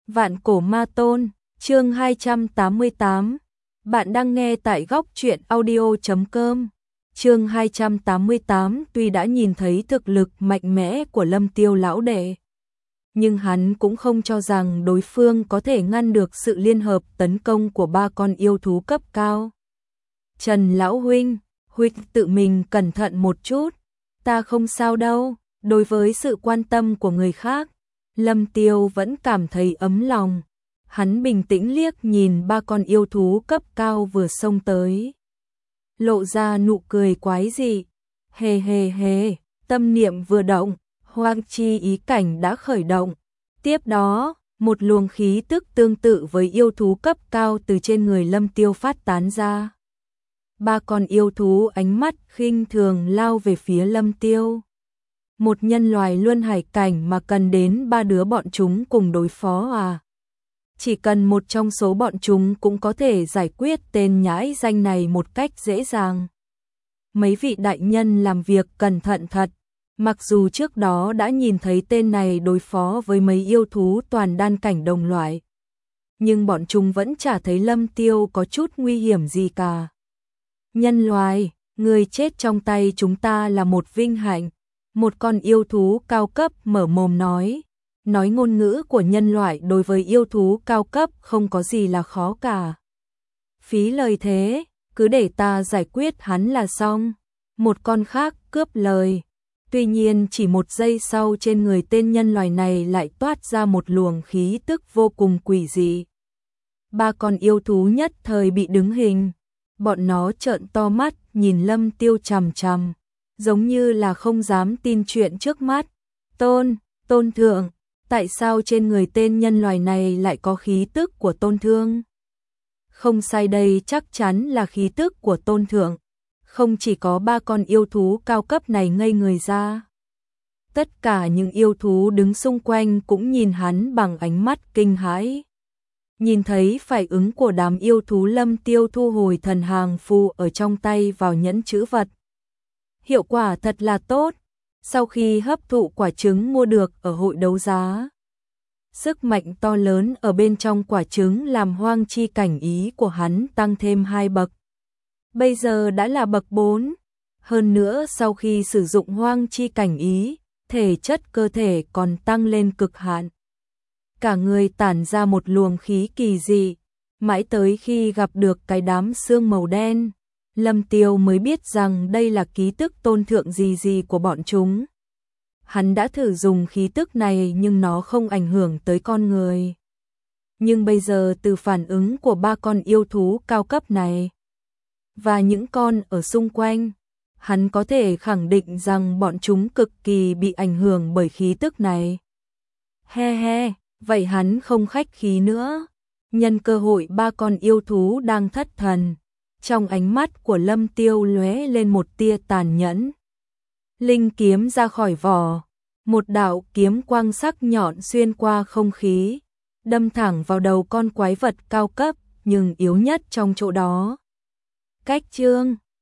Vạn cổ ma tôn, chương 288. Bạn đang nghe tại góc truyện audio.com. Chương 288. Tuy đã nhìn thấy thực lực mạnh mẽ của Lâm Tiêu lão đệ, nhưng hắn cũng không cho rằng đối phương có thể ngăn được sự liên hợp tấn công của ba con yêu thú cấp cao. Trần lão huynh, huynh tự mình cẩn thận một chút, ta không sao đâu. Đối với sự quan tâm của người khác, Lâm Tiêu vẫn cảm thấy ấm lòng. Hắn bình tĩnh liếc nhìn ba con yêu thú cấp cao vừa xông tới, lộ ra nụ cười quái dị. Hề hề hề, tâm niệm vừa động, hoang chi ý cảnh đã khởi động. Tiếp đó, một luồng khí tức tương tự với yêu thú cấp cao từ trên người Lâm Tiêu phát tán ra. Ba con yêu thú ánh mắt khinh thường lao về phía Lâm Tiêu. Một nhân loài luân hải cảnh mà cần đến ba đứa bọn chúng cùng đối phó à? Chỉ cần một trong số bọn chúng cũng có thể giải quyết tên nhãi danh này một cách dễ dàng. Mấy vị đại nhân làm việc cẩn thận thật. Mặc dù trước đó đã nhìn thấy tên này đối phó với mấy yêu thú toàn đan cảnh đồng loại, nhưng bọn chúng vẫn chả thấy Lâm Tiêu có chút nguy hiểm gì cả. Nhân loài, người chết trong tay chúng ta là một vinh hạnh. Một con yêu thú cao cấp mở mồm nói ngôn ngữ của nhân loại đối với yêu thú cao cấp không có gì là khó cả. Phí lời thế, cứ để ta giải quyết hắn là xong. Một con khác cướp lời. Tuy nhiên chỉ một giây sau trên người tên nhân loài này lại toát ra một luồng khí tức vô cùng quỷ dị. Ba con yêu thú nhất thời bị đứng hình. Bọn nó trợn to mắt nhìn Lâm Tiêu chằm chằm, giống như là không dám tin chuyện trước mắt. Tôn thượng, tại sao trên người tên nhân loài này lại có khí tức của tôn thương? Không sai, đây chắc chắn là khí tức của tôn thượng. Không chỉ có ba con yêu thú cao cấp này ngây người ra, tất cả những yêu thú đứng xung quanh cũng nhìn hắn bằng ánh mắt kinh hãi. Nhìn thấy phản ứng của đám yêu thú, Lâm Tiêu thu hồi thần hàng phù ở trong tay vào nhẫn chữ vật. Hiệu quả thật là tốt. Sau khi hấp thụ quả trứng mua được ở hội đấu giá, sức mạnh to lớn ở bên trong quả trứng làm hoang chi cảnh ý của hắn tăng thêm 2 bậc. Bây giờ đã là bậc 4. Hơn nữa sau khi sử dụng hoang chi cảnh ý, thể chất cơ thể còn tăng lên cực hạn. Cả người tản ra một luồng khí kỳ dị. Mãi tới khi gặp được cái đám xương màu đen, Lâm Tiêu mới biết rằng đây là ký tức tôn thượng gì của bọn chúng. Hắn đã thử dùng khí tức này nhưng nó không ảnh hưởng tới con người. Nhưng bây giờ từ phản ứng của ba con yêu thú cao cấp này và những con ở xung quanh, hắn có thể khẳng định rằng bọn chúng cực kỳ bị ảnh hưởng bởi khí tức này. He he, vậy hắn không khách khí nữa. Nhân cơ hội ba con yêu thú đang thất thần, trong ánh mắt của Lâm Tiêu lóe lên một tia tàn nhẫn. Linh kiếm ra khỏi vỏ, một đạo kiếm quang sắc nhọn xuyên qua không khí, đâm thẳng vào đầu con quái vật cao cấp nhưng yếu nhất trong chỗ đó. Cách chương